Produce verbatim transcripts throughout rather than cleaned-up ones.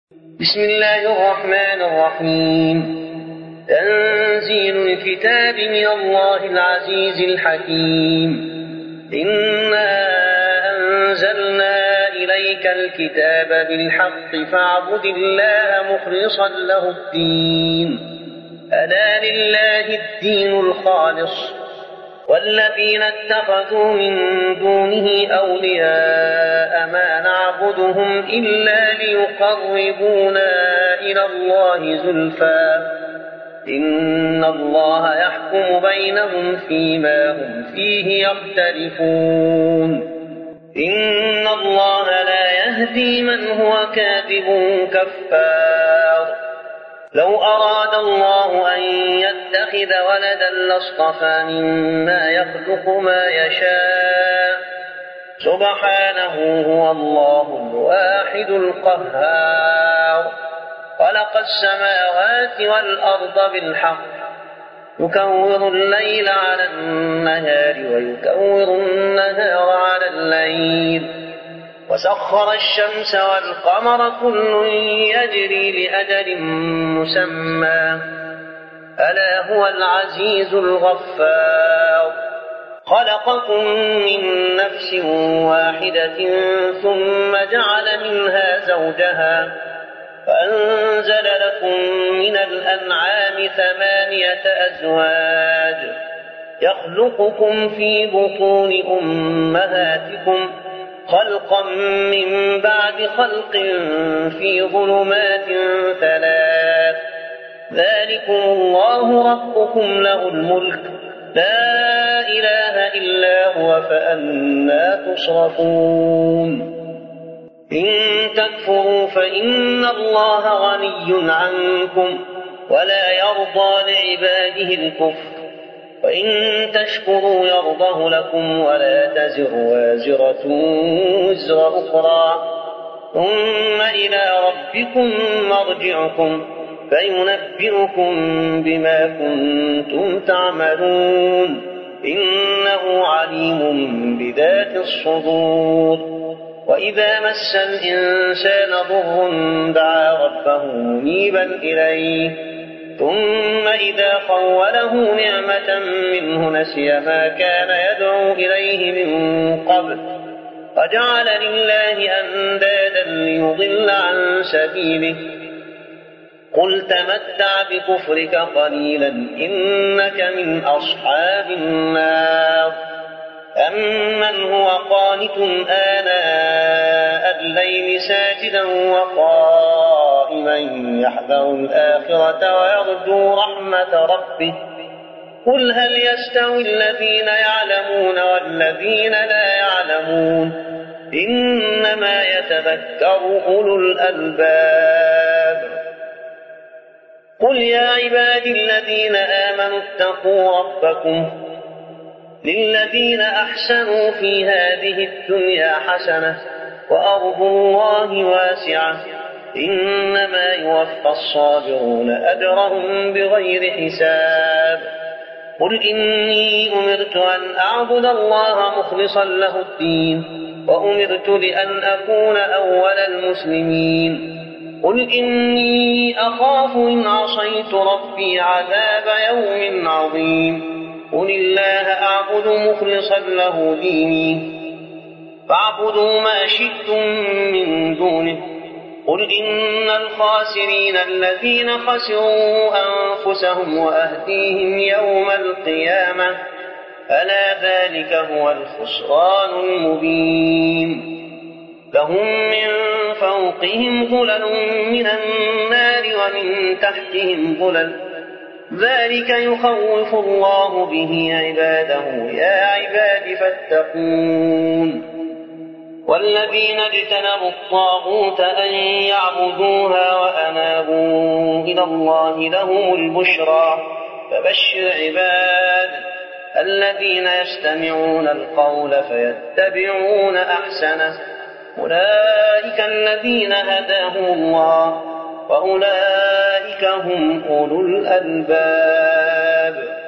بسم الله الرحمن الرحيم. تنزيل الكتاب من الله العزيز الحكيم. إنا أنزلنا إليك الكتاب بالحق فاعبد الله مخلصا له الدين. ألا لله الدين الخالص، والذين اتخذوا من دونه أولياء ما نعبدهم إلا ليقربونا إلى الله زلفى إن الله يحكم بينهم فيما هم فيه يختلفون. إن الله لا يهدي من هو كاذب كفار. لو أراد الله أن يتخذ ولدا لاصطفى مما يخلق ما يشاء سبحانه هو الله الواحد القهار. خلق السماوات والأرض بالحق يكور الليل على النهار ويكور النهار على الليل وسخر الشمس والقمر كل يجري لأجل مسمى ألا هو العزيز الغفار. خلقكم من نفس واحدة ثم جعل منها زوجها فأنزل لكم من الأنعام ثمانية أزواج يخلقكم في بطون أمهاتكم خلقا من بعد خلق في ظلمات ثلاث ذلكم الله ربكم له الملك لا إله إلا هو فأنى تصرفون. إن تكفروا فإن الله غني عنكم ولا يرضى لعباده الكفر وإن تشكروا يرضه لكم ولا تزر وازرة وزر أخرى ثم إلى ربكم مرجعكم فينبئكم بما كنتم تعملون إنه عليم بذات الصدور. وإذا مس الإنسان ضر دعا ربه منيبا إليه ثم إذا خوله نعمة منه نسي ما كان يدعو إليه من قبل وجعل لله أندادا ليضل عن سبيله قل تمتع بكفرك قليلا إنك من أصحاب النار. أمن هو قانت آناء الليل ساجدا وقائما يحذر الآخرة ويرجو رحمة ربه قل هل يستوي الذين يعلمون والذين لا يعلمون إنما يتذكر أولو الألباب. قل يا عبادي الذين آمنوا اتقوا ربكم للذين أحسنوا في هذه الدنيا حسنة وأرض الله واسعة إنما يوفى الصابرون أجرهم بغير حساب. قل إني أمرت أن أعبد الله مخلصا له الدين وأمرت لأن أكون أول المسلمين. قل إني أخاف إن عصيت ربي عذاب يوم عظيم. قل الله أعبد مخلصا له ديني فاعبدوا ما شئتم من دونه. قل إن الخاسرين الذين خسروا أنفسهم وأهديهم يوم القيامة ألا ذلك هو الخسران المبين. لهم من فوقهم ظلل من النار ومن تحتهم ظلل ذلك يخوف الله به عباده يا عباد فاتقون. والذين اجتنبوا الطاغوت أن يعبدوها وأنابوا إلى الله لهم البشرى فبشر عباد الذين يستمعون القول فيتبعون أحسنه أولئك الذين هداهم الله وأولئك هم أولو الألباب.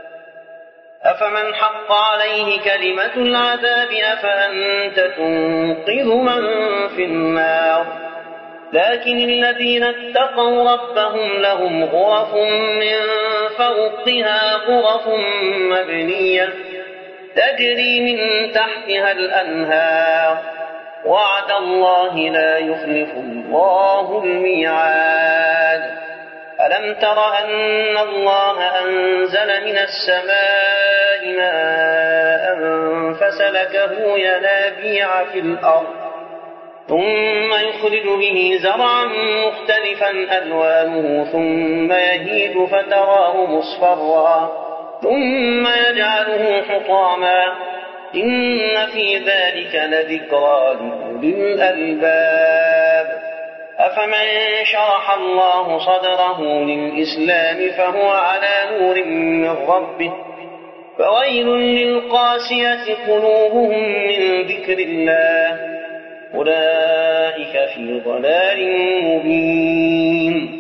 أفمن حق عليه كلمة العذاب أفأنت تنقذ من في النار لكن الذين اتقوا ربهم لهم غرف من فوقها غرف مبنية تجري من تحتها الأنهار وعد الله لا يخلف الله الميعاد. ألم تر أن الله أنزل من السماء ماء فسلكه ينابيع في الأرض ثم يخرج به زرعا مختلفا ألوانه ثم يهيج فتراه مصفرا ثم يجعله حطاما إن في ذلك لذكرى لأولي الألباب. أفمن شرح الله صدره للإسلام فهو على نور من ربه فويل للقاسية قلوبهم من ذكر الله أولئك في ضلال مبين.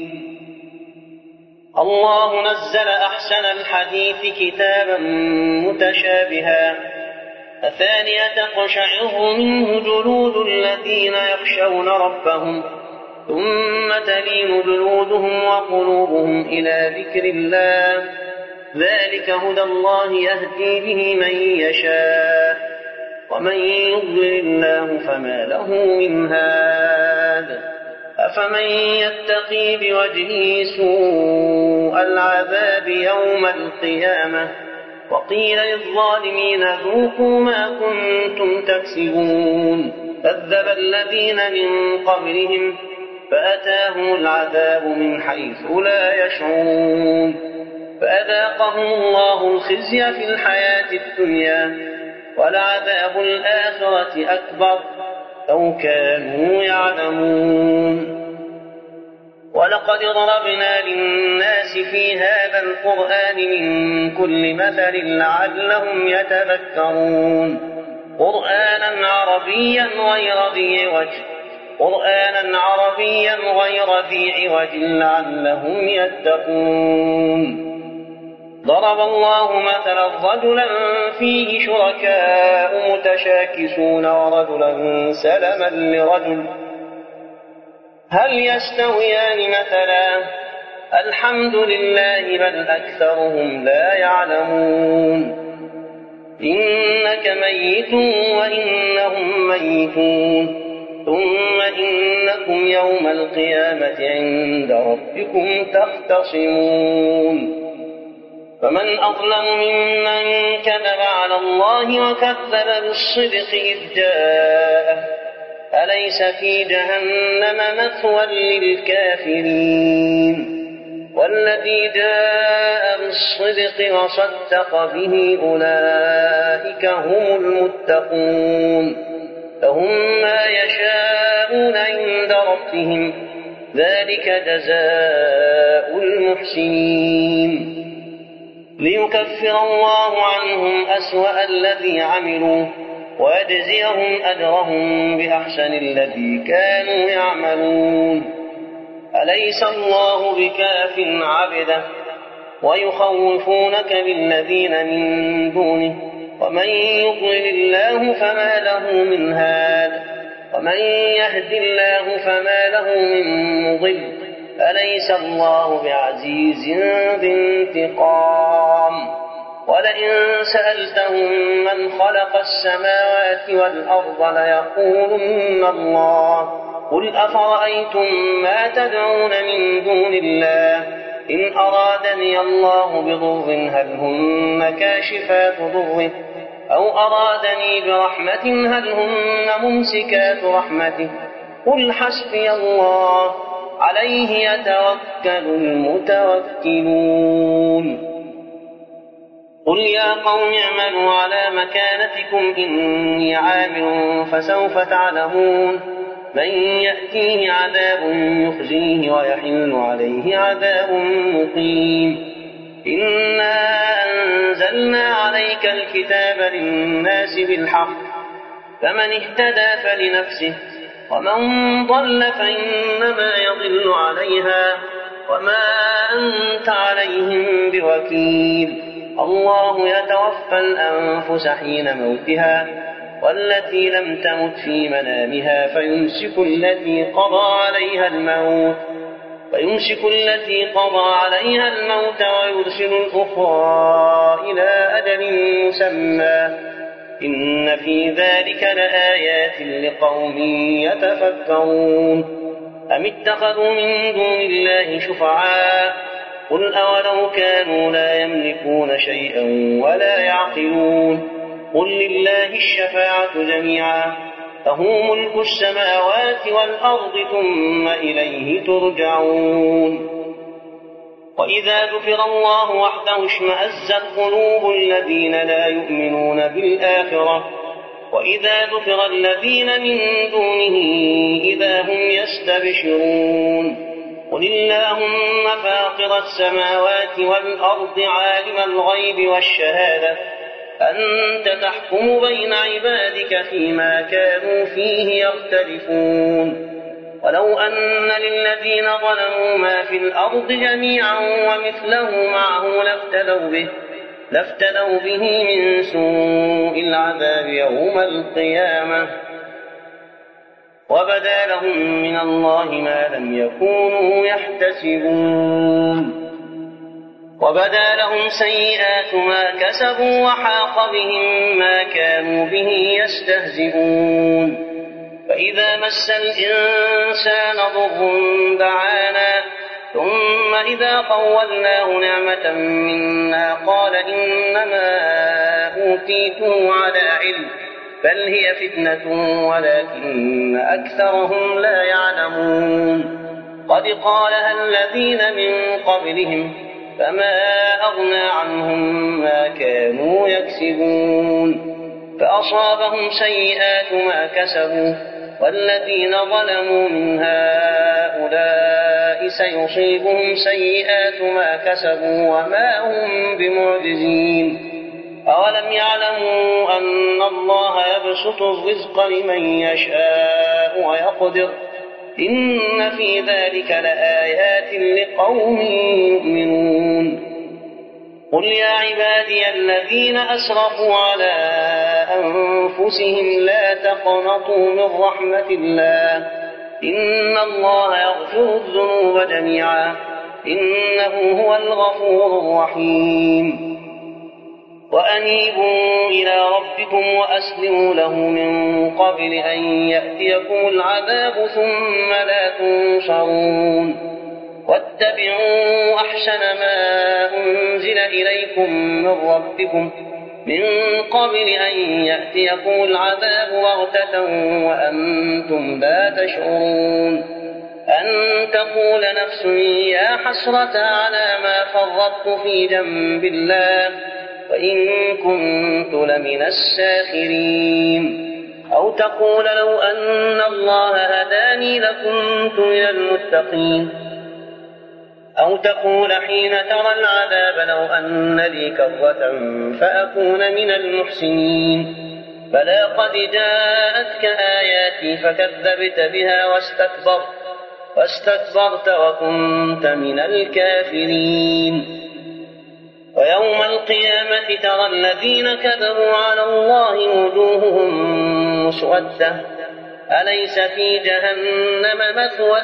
الله نزل أحسن الحديث كتابا متشابها أثانية تقشعر منه جلود الذين يخشون ربهم ثم تلين جلودهم وقلوبهم إلى ذكر الله ذلك هدى الله يهدي به من يشاء ومن يضلل الله فما له من هاد. أفمن يتقي بوجهه سوء العذاب يوم القيامة وقيل للظالمين ذوقوا ما كنتم تكسبون كذب الذين من قبلهم فأتاهم العذاب من حيث لا يشعرون فأذاقهم الله الخزي في الحياة الدنيا ولعذاب الآخرة أكبر لو كانوا يعلمون. ولقد ضربنا للناس في هذا القرآن من كل مثل لعلهم يتذكرون قرآنا عربيا غير ذي عوج قرآنا عربيا غير ذي عوج لعلهم يتقون. ضرب الله مثلا رجلا فيه شركاء متشاكسون ورجلا سلما لرجل هل يستويان مثلا الحمد لله بل أكثرهم لا يعلمون. إنك ميت وإنهم ميتون ثم إنكم يوم القيامة عند ربكم تختصمون. فمن أظلم ممن كذب على الله وكذب بالصدق إذ جاءه أليس في جهنم مثوى للكافرين والذي جاء بالصدق وصدق به أولئك هم المتقون لهم ما يشاءون عند ربهم ذلك جزاء المحسنين ليكفر الله عنهم أسوأ الذي عملوا ويجزيهم أجرهم بأحسن الذي كانوا يعملون. أليس الله بكاف عبده ويخوفونك بالذين من دونه ومن يضلل الله فما له من هاد ومن يهد الله فما له من مضل أليس الله بعزيز ذي انتقام. ولئن سألتهم من خلق السماوات والأرض ليقولن الله قل أفرأيتم ما تدعون من دون الله إن أرادني الله بضر هل هن كاشفات ضره أو أرادني برحمة هل هن ممسكات رحمته قل حسبي الله عليه يتوكل المتوكلون. قل يا قوم اعملوا على مكانتكم إني عامل فسوف تعلمون من يأتيه عذاب يخزيه ويحل عليه عذاب مقيم. إنا أنزلنا عليك الكتاب للناس بالحق فمن اهتدى فلنفسه ومن ضل فإنما يضل عليها وما أنت عليهم بوكيل. الله يتوفى الأنفس حين موتها والتي لم تمت في منامها فيمسك التي قضى عليها الموت فيمسك التي قضى عليها الموت ويرسل الأخرى إلى أجل مسمى إن في ذلك لآيات لقوم يتفكرون أم اتخذوا من دون الله شفعاء قل أولو كانوا لا يملكون شيئا ولا يعقلون قل لله الشفاعة جميعا له ملك السماوات والأرض ثم إليه ترجعون وإذا ذكر الله وحده اشمأزت قلوب الذين لا يؤمنون بالآخرة وإذا ذكر الذين من دونه إذا هم يستبشرون قل اللهم فاطر السماوات والأرض عالم الغيب والشهادة أنت تحكم بين عبادك فيما كانوا فيه يختلفون ولو أن للذين ظلموا ما في الأرض جميعا ومثله معه لافتدوا به لافتدوا به من سوء العذاب يوم القيامة وبدا لهم من الله ما لم يكونوا يحتسبون وبدا لهم سيئات ما كسبوا وحاق بهم ما كانوا به يستهزئون فإذا مس الإنسان ضر دعانا ثم إذا خولناه نعمة منا قال إنما أوتيته على علم بل هي فتنة ولكن أكثرهم لا يعلمون قد قالها الذين من قبلهم فما أغنى عنهم ما كانوا يكسبون فأصابهم سيئات ما كسبوا والذين ظلموا من هؤلاء سيصيبهم سيئات ما كسبوا وما هم بمعجزين أولم يعلموا أن الله يبسط الرزق لمن يشاء ويقدر إن في ذلك لآيات لقوم يؤمنون قل يا عبادي الذين أسرفوا على أنفسهم لا تقنطوا من رحمة الله إن الله يغفر الذنوب جميعا إنه هو الغفور الرحيم وأنيبوا إلى ربكم وأسلموا له من قبل أن يأتيكم العذاب ثم لا تنصرون واتبعوا أحسن ما أنزل إليكم من ربكم من قبل أن يأتيكم العذاب بغتة وأنتم لا تشعرون أن تقول نفس يا حسرة على ما فرطت في جنب الله وإن كنت لمن الساخرين أو تقول لو أن الله هداني لكنت من المتقين أو تقول حين ترى العذاب لو أن لي كرة فأكون من المحسنين بلى قد جاءتك آياتي فكذبت بها واستكبرت واستكبرت وكنت من الكافرين ويوم القيامة ترى الذين كذبوا على الله وجوههم مسودة أليس في جهنم مثوى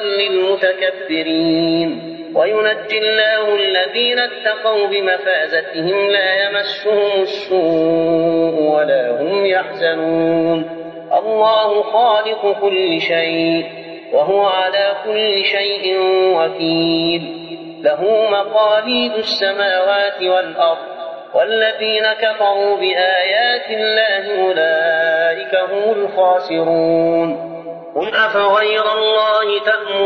للمتكبرين وينجي الله الذين اتقوا بمفازتهم لا يمسهم السوء ولا هم يحزنون الله خالق كل شيء وهو على كل شيء وكيل له مقاليد السماوات والأرض والذين كفروا بآيات الله أولئك هم الخاسرون قل أفغير الله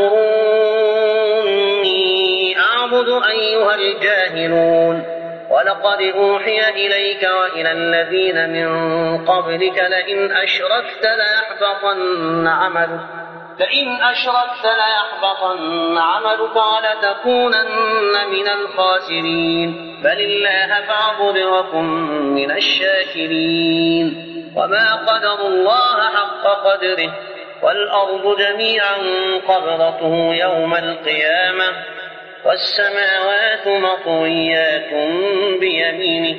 تأمروني أعبد أيها الجاهلون ولقد أوحي إليك وإلى الذين من قبلك لئن أشركت ليحبطن عملك لئن أشركت ليحبطن عملك ولتكونن من الخاسرين بل الله فاعبد وكن من الشاكرين وما قدروا الله حق قدره والأرض جميعا قبضته يوم القيامة والسماوات مطويات بيمينه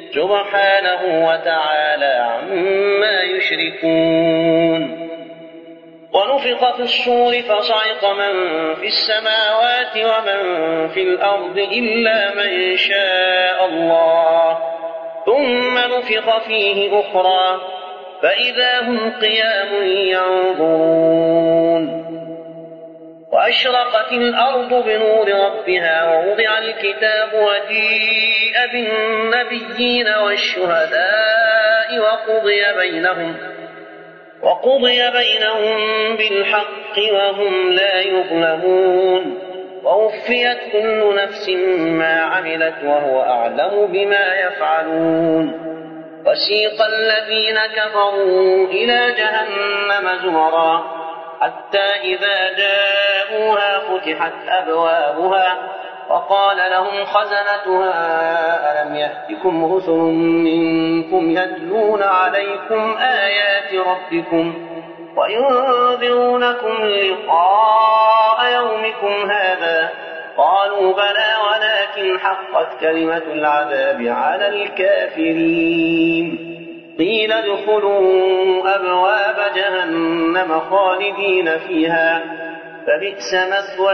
سبحانه وتعالى عما يشركون. ونفخ في الصور فصعق من في السماوات ومن في الأرض إلا من شاء الله، ثم نفخ فيه أخرى فإذا هم قيام ينظرون. وأشرقت الأرض بنور ربها ووضع الكتاب وجيء بالنبيين والشهداء وقضي بينهم وقضي بينهم بالحق وهم لا يظلمون. ووفيت كل نفس ما عملت وهو أعلم بما يفعلون. وسيق الذين كفروا إلى جهنم زمرا حتى إذا جاءوها فتحت أبوابها وقال لهم خزنتها ألم يأتكم رسل منكم يتلون عليكم آيات ربكم وينذرونكم لقاء يومكم هذا؟ قالوا بلى ولكن حقت كلمة العذاب على الكافرين. قيل ادخلوا أبواب جهنم خالدين فيها فبئس مثوى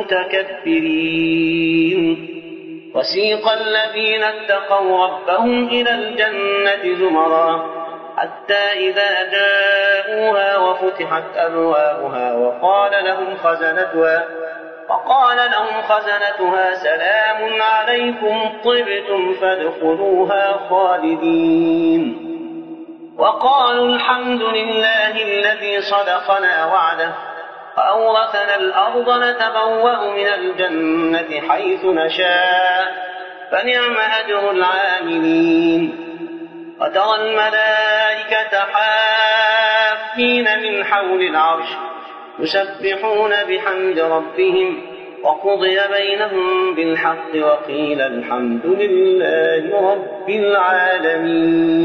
المتكبرين. وسيق الذين اتقوا ربهم إلى الجنة زمرا حتى إذا جاءوها وفتحت أبوابها وقال لهم خزنتها وقال لهم خزنتها سلام عليكم طبتم فادخلوها خالدين. وقالوا الحمد لله الذي صدقنا وعده وأورثنا الأرض نتبوأ من الجنة حيث نشاء فنعم أجر العاملين. وترى الملائكة حافين من حول العرش يسبحون بحمد ربهم وقضي بينهم بالحق وقيل الحمد لله رب العالمين.